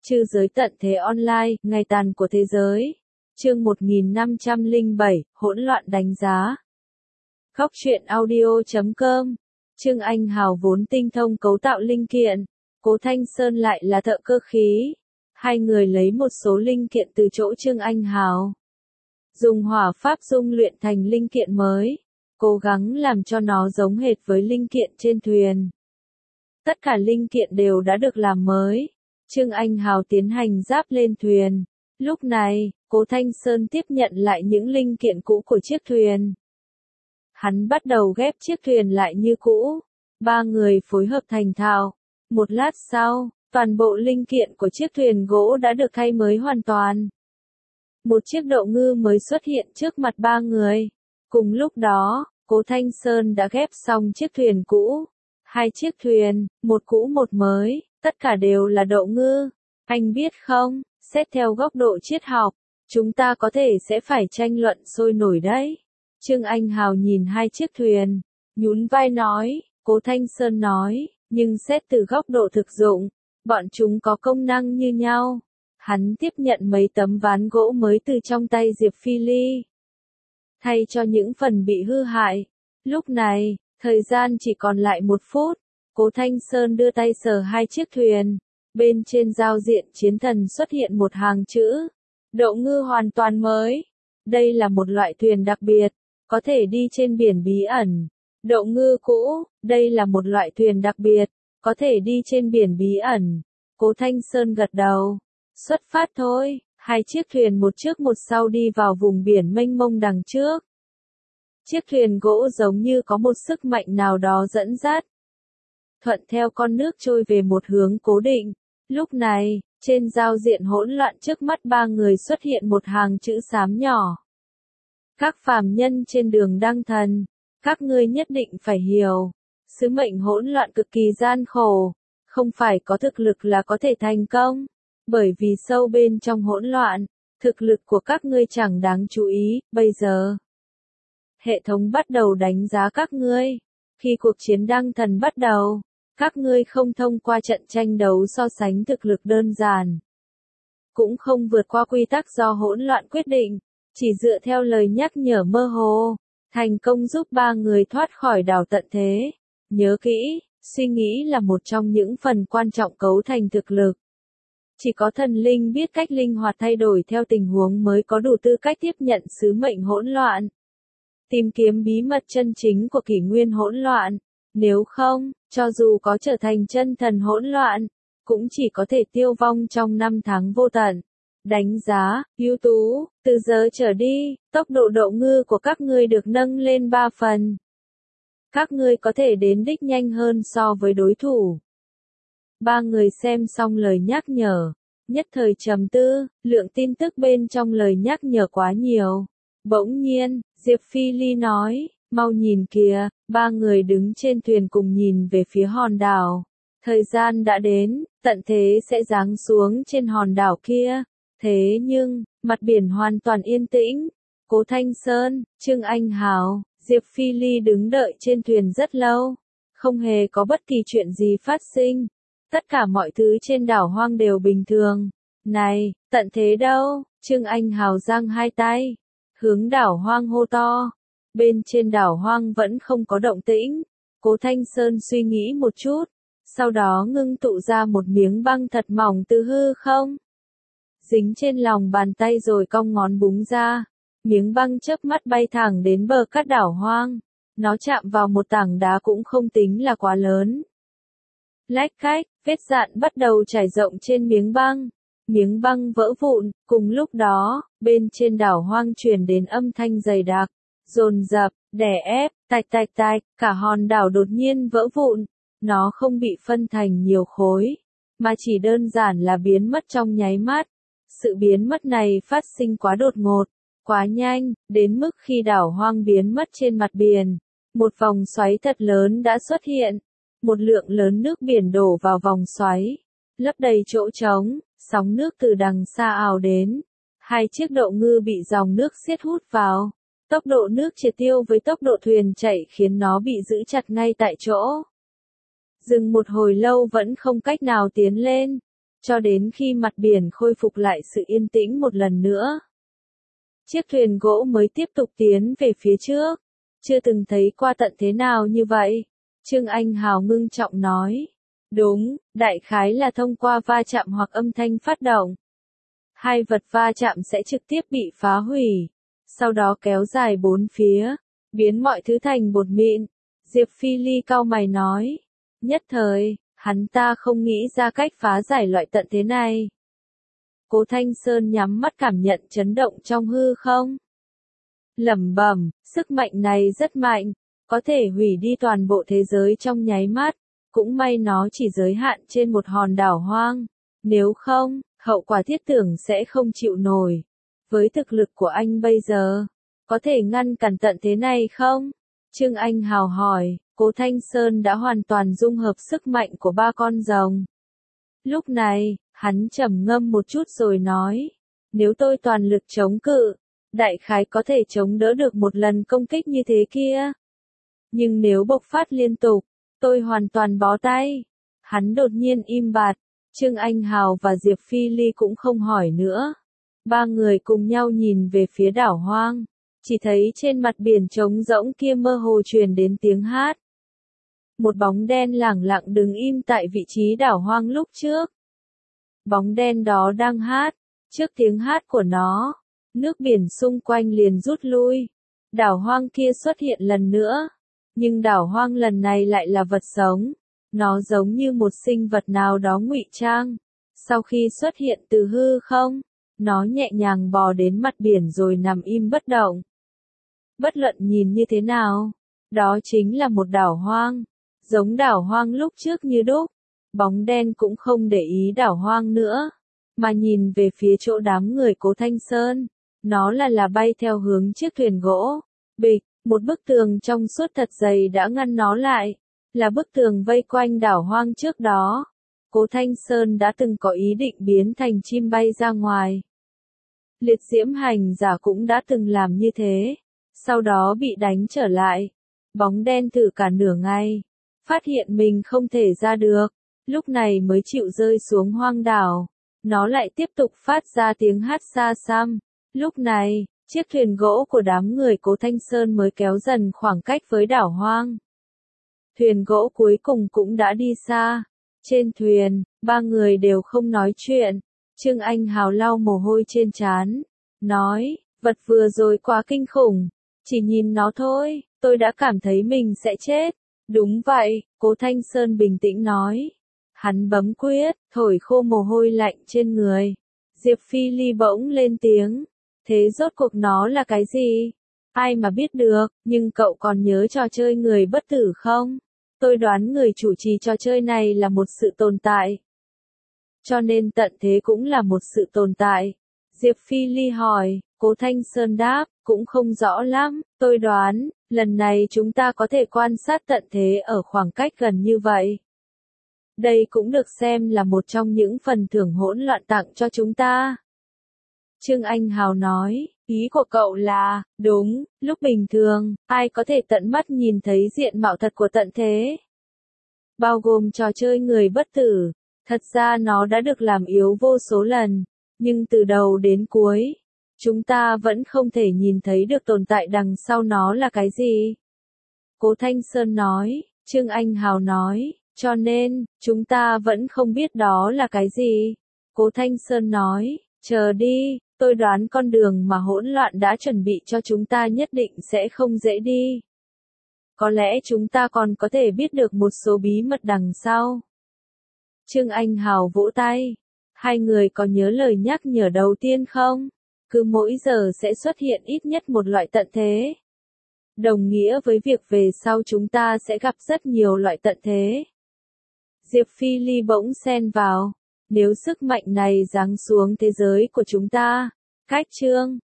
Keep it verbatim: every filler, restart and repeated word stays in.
Trư giới tận thế online, ngày tàn của thế giới. Chương một nghìn năm trăm lẻ bảy, hỗn loạn đánh giá. Góc truyện audio chấm com. Trương Anh Hào vốn tinh thông cấu tạo linh kiện, Cố Thanh Sơn lại là thợ cơ khí. Hai người lấy một số linh kiện từ chỗ Trương Anh Hào, dùng hỏa pháp dung luyện thành linh kiện mới, cố gắng làm cho nó giống hệt với linh kiện trên thuyền. Tất cả linh kiện đều đã được làm mới. Trương Anh Hào tiến hành ráp lên thuyền. Lúc này, Cố Thanh Sơn tiếp nhận lại những linh kiện cũ của chiếc thuyền. Hắn bắt đầu ghép chiếc thuyền lại như cũ. Ba người phối hợp thành thạo. Một lát sau, toàn bộ linh kiện của chiếc thuyền gỗ đã được thay mới hoàn toàn. Một chiếc đậu ngư mới xuất hiện trước mặt ba người. Cùng lúc đó, Cố Thanh Sơn đã ghép xong chiếc thuyền cũ. Hai chiếc thuyền, một cũ một mới, tất cả đều là đậu ngư. Anh biết không, xét theo góc độ triết học, chúng ta có thể sẽ phải tranh luận sôi nổi đấy. Trương Anh Hào nhìn hai chiếc thuyền, nhún vai nói, Cố Thanh Sơn nói, nhưng xét từ góc độ thực dụng, bọn chúng có công năng như nhau. Hắn tiếp nhận mấy tấm ván gỗ mới từ trong tay Diệp Phi Ly, thay cho những phần bị hư hại. Lúc này, thời gian chỉ còn lại một phút. Cố Thanh Sơn đưa tay sờ hai chiếc thuyền. Bên trên giao diện chiến thần xuất hiện một hàng chữ. Đậu ngư hoàn toàn mới. Đây là một loại thuyền đặc biệt, có thể đi trên biển bí ẩn. Đậu ngư cũ, đây là một loại thuyền đặc biệt, có thể đi trên biển bí ẩn. Cố Thanh Sơn gật đầu. Xuất phát thôi. Hai chiếc thuyền một trước một sau đi vào vùng biển mênh mông đằng trước. Chiếc thuyền gỗ giống như có một sức mạnh nào đó dẫn dắt, thuận theo con nước trôi về một hướng cố định. Lúc này, trên giao diện hỗn loạn trước mắt ba người xuất hiện một hàng chữ xám nhỏ. Các phàm nhân trên đường đăng thần, các ngươi nhất định phải hiểu, sứ mệnh hỗn loạn cực kỳ gian khổ, không phải có thực lực là có thể thành công, bởi vì sâu bên trong hỗn loạn, thực lực của các ngươi chẳng đáng chú ý. Bây giờ, hệ thống bắt đầu đánh giá các ngươi. Khi cuộc chiến đăng thần bắt đầu, các ngươi không thông qua trận tranh đấu so sánh thực lực đơn giản, cũng không vượt qua quy tắc do hỗn loạn quyết định, chỉ dựa theo lời nhắc nhở mơ hồ, thành công giúp ba người thoát khỏi đảo tận thế. Nhớ kỹ, suy nghĩ là một trong những phần quan trọng cấu thành thực lực. Chỉ có thần linh biết cách linh hoạt thay đổi theo tình huống mới có đủ tư cách tiếp nhận sứ mệnh hỗn loạn, tìm kiếm bí mật chân chính của kỷ nguyên hỗn loạn. Nếu không, cho dù có trở thành chân thần hỗn loạn, cũng chỉ có thể tiêu vong trong năm tháng vô tận. Đánh giá, ưu tú, từ giờ trở đi, tốc độ đậu ngư của các ngươi được nâng lên ba phần. Các ngươi có thể đến đích nhanh hơn so với đối thủ. Ba người xem xong lời nhắc nhở, nhất thời trầm tư, lượng tin tức bên trong lời nhắc nhở quá nhiều. Bỗng nhiên, Diệp Phi Ly nói, mau nhìn kìa. Ba người đứng trên thuyền cùng nhìn về phía hòn đảo. Thời gian đã đến, tận thế sẽ giáng xuống trên hòn đảo kia. Thế nhưng, mặt biển hoàn toàn yên tĩnh. Cố Thanh Sơn, Trương Anh Hào, Diệp Phi Ly đứng đợi trên thuyền rất lâu. Không hề có bất kỳ chuyện gì phát sinh. Tất cả mọi thứ trên đảo hoang đều bình thường. Này, tận thế đâu? Trương Anh Hào giang hai tay, hướng đảo hoang hô to. Bên trên đảo hoang vẫn không có động tĩnh. Cố Thanh Sơn suy nghĩ một chút, sau đó ngưng tụ ra một miếng băng thật mỏng từ hư không, dính trên lòng bàn tay rồi cong ngón búng ra. Miếng băng chớp mắt bay thẳng đến bờ cát đảo hoang. Nó chạm vào một tảng đá cũng không tính là quá lớn. Lách cách, vết dạn bắt đầu trải rộng trên miếng băng. Miếng băng vỡ vụn. Cùng lúc đó, bên trên đảo hoang truyền đến âm thanh dày đặc, dồn dập, đè ép, tạch tạch tạch, cả hòn đảo đột nhiên vỡ vụn. Nó không bị phân thành nhiều khối, mà chỉ đơn giản là biến mất trong nháy mắt. Sự biến mất này phát sinh quá đột ngột, quá nhanh, đến mức khi đảo hoang biến mất trên mặt biển, một vòng xoáy thật lớn đã xuất hiện. Một lượng lớn nước biển đổ vào vòng xoáy, lấp đầy chỗ trống, sóng nước từ đằng xa ào đến. Hai chiếc đậu ngư bị dòng nước xiết hút vào. Tốc độ nước triệt tiêu với tốc độ thuyền chạy khiến nó bị giữ chặt ngay tại chỗ. Dừng một hồi lâu vẫn không cách nào tiến lên. cho đến khi mặt biển khôi phục lại sự yên tĩnh một lần nữa. Chiếc thuyền gỗ mới tiếp tục tiến về phía trước. Chưa từng thấy qua tận thế nào như vậy. Trương Anh Hào ngưng trọng nói. Đúng, đại khái là thông qua va chạm hoặc âm thanh phát động. Hai vật va chạm sẽ trực tiếp bị phá hủy. Sau đó kéo dài bốn phía, biến mọi thứ thành bột mịn. Diệp Phi Ly cau mày nói. Nhất thời, hắn ta không nghĩ ra cách phá giải loại tận thế này. Cố Thanh Sơn nhắm mắt cảm nhận chấn động trong hư không. Lẩm bẩm, sức mạnh này rất mạnh, có thể hủy đi toàn bộ thế giới trong nháy mắt, cũng may nó chỉ giới hạn trên một hòn đảo hoang, nếu không, hậu quả thiết tưởng sẽ không chịu nổi. Với thực lực của anh bây giờ, có thể ngăn cản tận thế này không? Trương Anh Hào hỏi, Cố Thanh Sơn đã hoàn toàn dung hợp sức mạnh của ba con rồng. Lúc này, hắn trầm ngâm một chút rồi nói, nếu tôi toàn lực chống cự, đại khái có thể chống đỡ được một lần công kích như thế kia. Nhưng nếu bộc phát liên tục, tôi hoàn toàn bó tay. Hắn đột nhiên im bặt, Trương Anh Hào và Diệp Phi Ly cũng không hỏi nữa. Ba người cùng nhau nhìn về phía đảo hoang, chỉ thấy trên mặt biển trống rỗng kia mơ hồ truyền đến tiếng hát. Một bóng đen lẳng lặng đứng im tại vị trí đảo hoang lúc trước. Bóng đen đó đang hát, trước tiếng hát của nó, nước biển xung quanh liền rút lui. Đảo hoang kia xuất hiện lần nữa, nhưng đảo hoang lần này lại là vật sống. Nó giống như một sinh vật nào đó ngụy trang. Sau khi xuất hiện từ hư không, nó nhẹ nhàng bò đến mặt biển rồi nằm im bất động. Bất luận nhìn như thế nào, đó chính là một đảo hoang, giống đảo hoang lúc trước như đúc. Bóng đen cũng không để ý đảo hoang nữa, mà nhìn về phía chỗ đám người Cố Thanh Sơn. Nó là là bay theo hướng chiếc thuyền gỗ. Bịch, một bức tường trong suốt thật dày đã ngăn nó lại, là bức tường vây quanh đảo hoang trước đó. Cố Thanh Sơn đã từng có ý định biến thành chim bay ra ngoài. Liệt diễm hành giả cũng đã từng làm như thế, sau đó bị đánh trở lại. Bóng đen thử cả nửa ngày, phát hiện mình không thể ra được, lúc này mới chịu rơi xuống hoang đảo. Nó lại tiếp tục phát ra tiếng hát xa xăm. Lúc này, chiếc thuyền gỗ của đám người Cố Thanh Sơn mới kéo dần khoảng cách với đảo hoang. Thuyền gỗ cuối cùng cũng đã đi xa. Trên thuyền, ba người đều không nói chuyện. Trương Anh Hào lau mồ hôi trên trán, nói, vật vừa rồi quá kinh khủng. Chỉ nhìn nó thôi, tôi đã cảm thấy mình sẽ chết. Đúng vậy, Cố Thanh Sơn bình tĩnh nói. Hắn bấm quyết, thổi khô mồ hôi lạnh trên người. Diệp Phi Ly bỗng lên tiếng. Thế rốt cuộc nó là cái gì? Ai mà biết được, nhưng cậu còn nhớ trò chơi người bất tử không? Tôi đoán người chủ trì trò chơi này là một sự tồn tại. Cho nên tận thế cũng là một sự tồn tại. Diệp Phi Ly hỏi, Cố Thanh Sơn đáp, cũng không rõ lắm, tôi đoán, lần này chúng ta có thể quan sát tận thế ở khoảng cách gần như vậy. Đây cũng được xem là một trong những phần thưởng hỗn loạn tặng cho chúng ta. Trương Anh Hào nói, ý của cậu là, đúng, lúc bình thường, ai có thể tận mắt nhìn thấy diện mạo thật của tận thế? Bao gồm trò chơi người bất tử, thật ra nó đã được làm yếu vô số lần, nhưng từ đầu đến cuối, chúng ta vẫn không thể nhìn thấy được tồn tại đằng sau nó là cái gì. Cố Thanh Sơn nói, Trương Anh Hào nói, cho nên, chúng ta vẫn không biết đó là cái gì. Cố Thanh Sơn nói, chờ đi. Tôi đoán con đường mà hỗn loạn đã chuẩn bị cho chúng ta nhất định sẽ không dễ đi. Có lẽ chúng ta còn có thể biết được một số bí mật đằng sau. Trương Anh Hào vỗ tay. Hai người có nhớ lời nhắc nhở đầu tiên không? Cứ mỗi giờ sẽ xuất hiện ít nhất một loại tận thế. Đồng nghĩa với việc về sau chúng ta sẽ gặp rất nhiều loại tận thế. Diệp Phi Ly bỗng xen vào. Nếu sức mạnh này giáng xuống thế giới của chúng ta, cách chương